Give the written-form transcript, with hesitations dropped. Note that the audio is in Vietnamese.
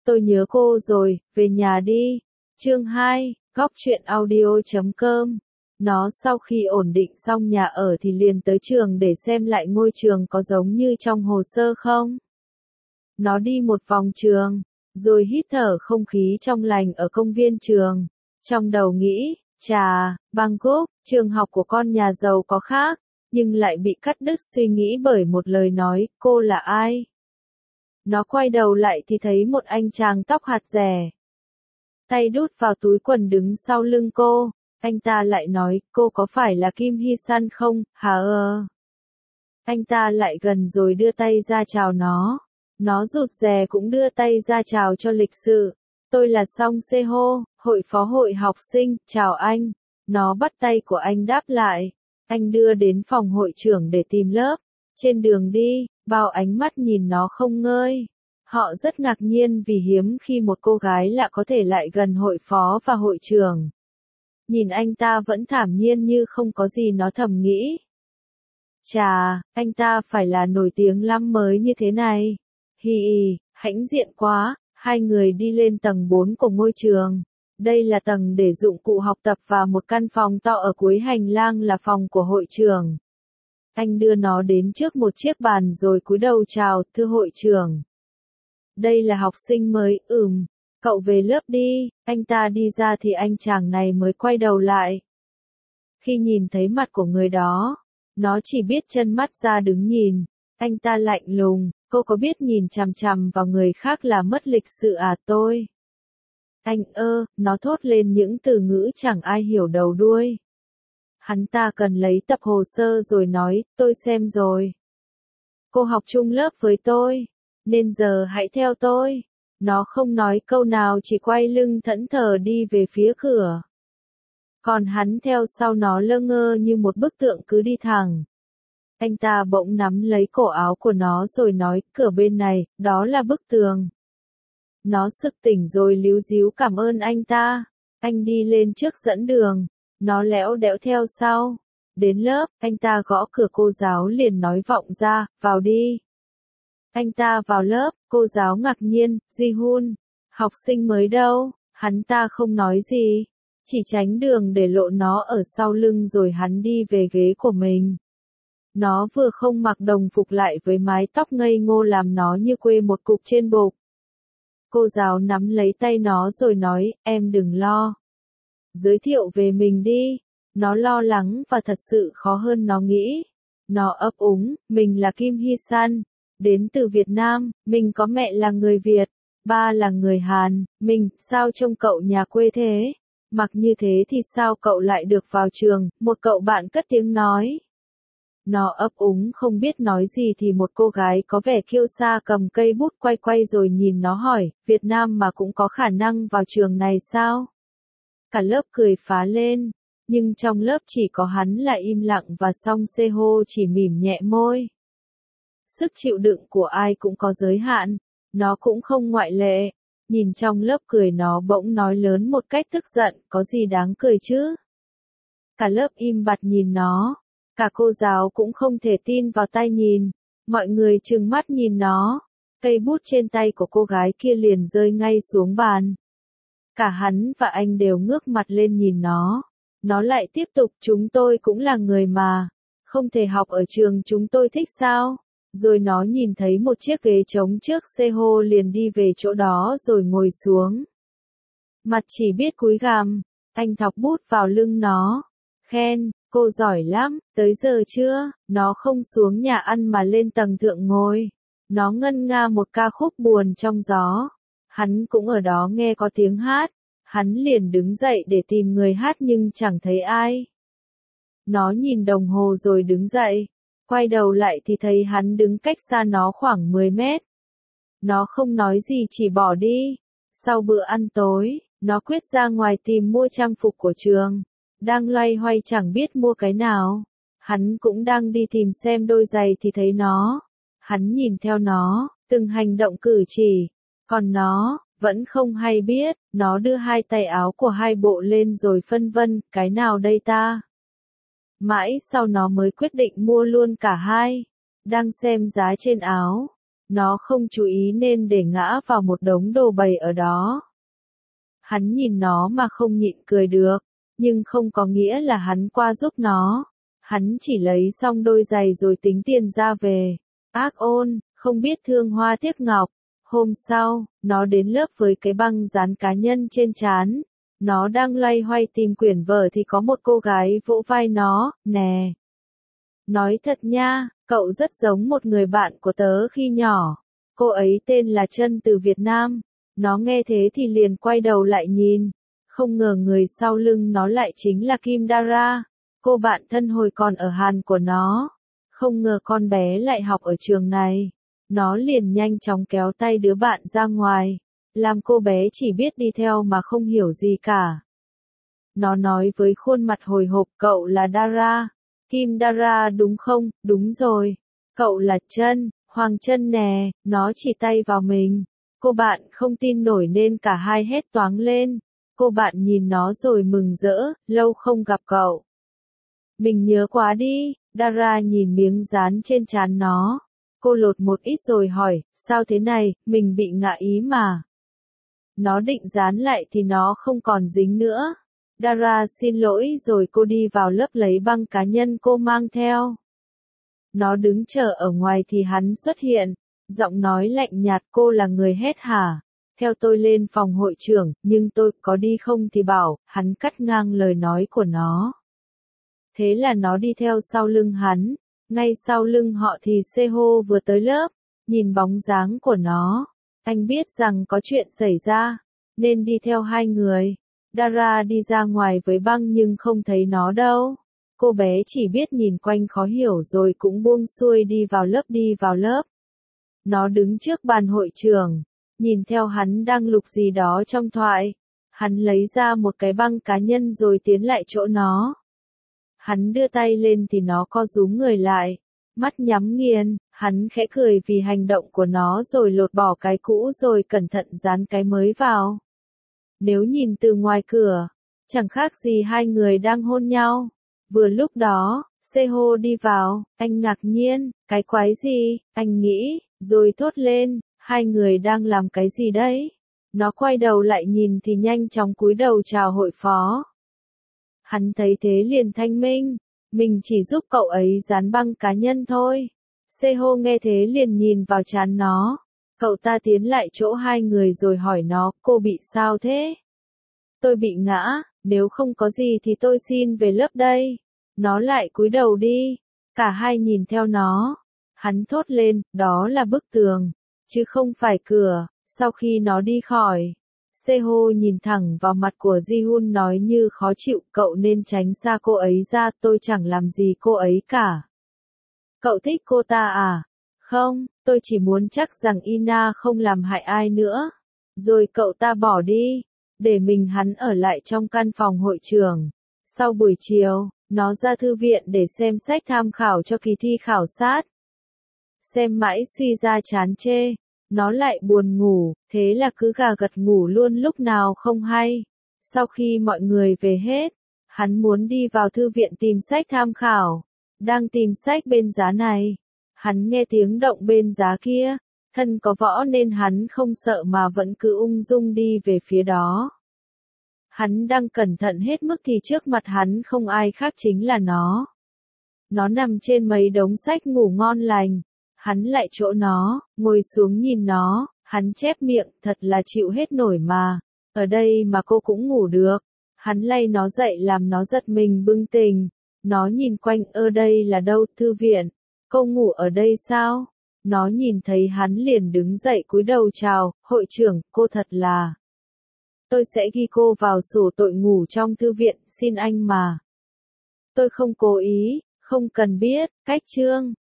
Tôi nhớ cô rồi, về nhà đi. Chương 2, góc truyện audio.com. Nó sau khi ổn định xong nhà ở thì liền tới trường để xem lại ngôi trường có giống như trong hồ sơ không. Nó đi một vòng trường, rồi hít thở không khí trong lành ở công viên trường. Trong đầu nghĩ, chà, Bangkok, trường học của con nhà giàu có khác, nhưng lại bị cắt đứt suy nghĩ bởi một lời nói, cô là ai? Nó quay đầu lại thì thấy một anh chàng tóc hạt rẻ. Tay đút vào túi quần đứng sau lưng cô, anh ta lại nói, cô có phải là Kim Hy San không, hả Anh ta lại gần rồi đưa tay ra chào nó. Nó rụt rè cũng đưa tay ra chào cho lịch sự. Tôi là Song Se-ho, hội phó hội học sinh, chào anh. Nó bắt tay của anh đáp lại. Anh đưa đến phòng hội trưởng để tìm lớp. Trên đường đi, bao ánh mắt nhìn nó không ngơi. Họ rất ngạc nhiên vì hiếm khi một cô gái lạ có thể lại gần hội phó và hội trưởng. Nhìn anh ta vẫn thản nhiên như không có gì, nó thầm nghĩ. Chà, anh ta phải là nổi tiếng lắm mới như thế này. Hi, hãnh diện quá. Hai người đi lên tầng 4 của ngôi trường. Đây là tầng để dụng cụ học tập và một căn phòng to ở cuối hành lang là phòng của hội trưởng. Anh đưa nó đến trước một chiếc bàn rồi cúi đầu chào, thưa hội trưởng. Đây là học sinh mới, cậu về lớp đi. Anh ta đi ra thì anh chàng này mới quay đầu lại. Khi nhìn thấy mặt của người đó, nó chỉ biết chân mắt ra đứng nhìn. Anh ta lạnh lùng, cô có biết nhìn chằm chằm vào người khác là mất lịch sự à tôi? Anh nó thốt lên những từ ngữ chẳng ai hiểu đầu đuôi. Hắn ta cần lấy tập hồ sơ rồi nói, tôi xem rồi. Cô học chung lớp với tôi, nên giờ hãy theo tôi. Nó không nói câu nào, chỉ quay lưng thẫn thờ đi về phía cửa. Còn hắn theo sau nó lơ ngơ như một bức tượng cứ đi thẳng. Anh ta bỗng nắm lấy cổ áo của nó rồi nói, cửa bên này, đó là bức tường. Nó sực tỉnh rồi líu díu cảm ơn anh ta. Anh đi lên trước dẫn đường. Nó lẽo đẽo theo sau. Đến lớp, anh ta gõ cửa, cô giáo liền nói vọng ra, vào đi. Anh ta vào lớp, cô giáo ngạc nhiên, Ji-hun, học sinh mới đâu? Hắn ta không nói gì, chỉ tránh đường để lộ nó ở sau lưng rồi hắn đi về ghế của mình. Nó vừa không mặc đồng phục lại với mái tóc ngây ngô làm nó như quê một cục trên bục. Cô giáo nắm lấy tay nó rồi nói, em đừng lo. Giới thiệu về mình đi. Nó lo lắng và thật sự khó hơn nó nghĩ. Nó ấp úng, mình là Kim Hy San, đến từ Việt Nam, mình có mẹ là người Việt, ba là người Hàn, sao trông cậu nhà quê thế? Mặc như thế thì sao cậu lại được vào trường? Một cậu bạn cất tiếng nói. Nó ấp úng không biết nói gì thì một cô gái có vẻ kiêu sa cầm cây bút quay rồi nhìn nó hỏi, Việt Nam mà cũng có khả năng vào trường này sao? Cả lớp cười phá lên, nhưng trong lớp chỉ có hắn là im lặng và Song Se-ho chỉ mỉm nhẹ môi. Sức chịu đựng của ai cũng có giới hạn, nó cũng không ngoại lệ. Nhìn trong lớp cười nó bỗng nói lớn một cách tức giận, có gì đáng cười chứ? Cả lớp im bặt nhìn nó. Cả cô giáo cũng không thể tin vào tai nhìn. Mọi người trừng mắt nhìn nó. Cây bút trên tay của cô gái kia liền rơi ngay xuống bàn. Cả hắn và anh đều ngước mặt lên nhìn nó. Nó lại tiếp tục, chúng tôi cũng là người mà. Không thể học ở trường chúng tôi thích sao? Rồi nó nhìn thấy một chiếc ghế trống trước Se-ho liền đi về chỗ đó rồi ngồi xuống. Mặt chỉ biết cúi gằm. Anh thọc bút vào lưng nó. Khen, cô giỏi lắm, tới giờ chưa? Nó không xuống nhà ăn mà lên tầng thượng ngồi. Nó ngân nga một ca khúc buồn trong gió. Hắn cũng ở đó nghe có tiếng hát. Hắn liền đứng dậy để tìm người hát nhưng chẳng thấy ai. Nó nhìn đồng hồ rồi đứng dậy. Quay đầu lại thì thấy hắn đứng cách xa nó khoảng 10 mét. Nó không nói gì chỉ bỏ đi. Sau bữa ăn tối, nó quyết ra ngoài tìm mua trang phục của trường. Đang loay hoay chẳng biết mua cái nào. Hắn cũng đang đi tìm xem đôi giày thì thấy nó. Hắn nhìn theo nó, từng hành động cử chỉ. Còn nó, vẫn không hay biết, nó đưa hai tay áo của hai bộ lên rồi phân vân, cái nào đây ta? Mãi sau nó mới quyết định mua luôn cả hai. Đang xem giá trên áo. Nó không chú ý nên để ngã vào một đống đồ bày ở đó. Hắn nhìn nó mà không nhịn cười được, nhưng không có nghĩa là hắn qua giúp nó. Hắn chỉ lấy xong đôi giày rồi tính tiền ra về. Ác ôn, không biết thương hoa tiếc ngọc. Hôm sau, nó đến lớp với cái băng dán cá nhân trên trán. Nó đang loay hoay tìm quyển vở thì có một cô gái vỗ vai nó, nè. Nói thật nha, cậu rất giống một người bạn của tớ khi nhỏ. Cô ấy tên là Trân từ Việt Nam. Nó nghe thế thì liền quay đầu lại nhìn. Không ngờ người sau lưng nó lại chính là Kim Dara, cô bạn thân hồi còn ở Hàn của nó. Không ngờ con bé lại học ở trường này. Nó liền nhanh chóng kéo tay đứa bạn ra ngoài, làm cô bé chỉ biết đi theo mà không hiểu gì cả. Nó nói với khuôn mặt hồi hộp, cậu là Dara. Kim Dara đúng không? Đúng rồi. Cậu là Trân, Hoàng Trân nè. Nó chỉ tay vào mình. Cô bạn không tin nổi nên cả hai hét toáng lên. Cô bạn nhìn nó rồi mừng rỡ, lâu không gặp cậu. Mình nhớ quá đi. Dara nhìn miếng dán trên trán nó. Cô lột một ít rồi hỏi, sao thế này, mình bị ngã ý mà. Nó định dán lại thì nó không còn dính nữa. Dara xin lỗi rồi cô đi vào lớp lấy băng cá nhân cô mang theo. Nó đứng chờ ở ngoài thì hắn xuất hiện. Giọng nói lạnh nhạt, cô là người hét hả? Theo tôi lên phòng hội trưởng, nhưng tôi có đi không thì bảo, hắn cắt ngang lời nói của nó. Thế là nó đi theo sau lưng hắn. Ngay sau lưng họ thì Seho vừa tới lớp, nhìn bóng dáng của nó. Anh biết rằng có chuyện xảy ra, nên đi theo hai người. Dara đi ra ngoài với băng nhưng không thấy nó đâu. Cô bé chỉ biết nhìn quanh khó hiểu rồi cũng buông xuôi đi vào lớp. Nó đứng trước bàn hội trưởng, nhìn theo hắn đang lục gì đó trong thoại. Hắn lấy ra một cái băng cá nhân rồi tiến lại chỗ nó. Hắn đưa tay lên thì nó co rúm người lại, mắt nhắm nghiền, hắn khẽ cười vì hành động của nó rồi lột bỏ cái cũ rồi cẩn thận dán cái mới vào. Nếu nhìn từ ngoài cửa, chẳng khác gì hai người đang hôn nhau. Vừa lúc đó, Seho đi vào, anh ngạc nhiên, cái quái gì, anh nghĩ, rồi thốt lên, hai người đang làm cái gì đấy? Nó quay đầu lại nhìn thì nhanh chóng cúi đầu chào hội phó. Hắn thấy thế liền thanh minh, mình chỉ giúp cậu ấy dán băng cá nhân thôi. Seho nghe thế liền nhìn vào trán nó. Cậu ta tiến lại chỗ hai người rồi hỏi nó, cô bị sao thế? Tôi bị ngã, nếu không có gì thì tôi xin về lớp đây. Nó lại cúi đầu đi. Cả hai nhìn theo nó. Hắn thốt lên, đó là bức tường, chứ không phải cửa. Sau khi nó đi khỏi, Seho nhìn thẳng vào mặt của Ji-hun nói như khó chịu, cậu nên tránh xa cô ấy ra, tôi chẳng làm gì cô ấy cả. Cậu thích cô ta à? Không, tôi chỉ muốn chắc rằng Ina không làm hại ai nữa. Rồi cậu ta bỏ đi, để mình hắn ở lại trong căn phòng hội trường. Sau buổi chiều, nó ra thư viện để xem sách tham khảo cho kỳ thi khảo sát. Xem mãi suy ra chán chê. Nó lại buồn ngủ, thế là cứ gà gật ngủ luôn lúc nào không hay. Sau khi mọi người về hết, hắn muốn đi vào thư viện tìm sách tham khảo. Đang tìm sách bên giá này, hắn nghe tiếng động bên giá kia. Thân có võ nên hắn không sợ mà vẫn cứ ung dung đi về phía đó. Hắn đang cẩn thận hết mức thì trước mặt hắn không ai khác chính là nó. Nó nằm trên mấy đống sách ngủ ngon lành. Hắn lại chỗ nó, ngồi xuống nhìn nó, hắn chép miệng, thật là chịu hết nổi mà. Ở đây mà cô cũng ngủ được. Hắn lay nó dậy làm nó giật mình bừng tỉnh. Nó nhìn quanh, đây là đâu, thư viện. Cô ngủ ở đây sao? Nó nhìn thấy hắn liền đứng dậy cúi đầu chào, hội trưởng, cô thật là. Tôi sẽ ghi cô vào sổ tội ngủ trong thư viện, xin anh mà. Tôi không cố ý, không cần biết, cách chương.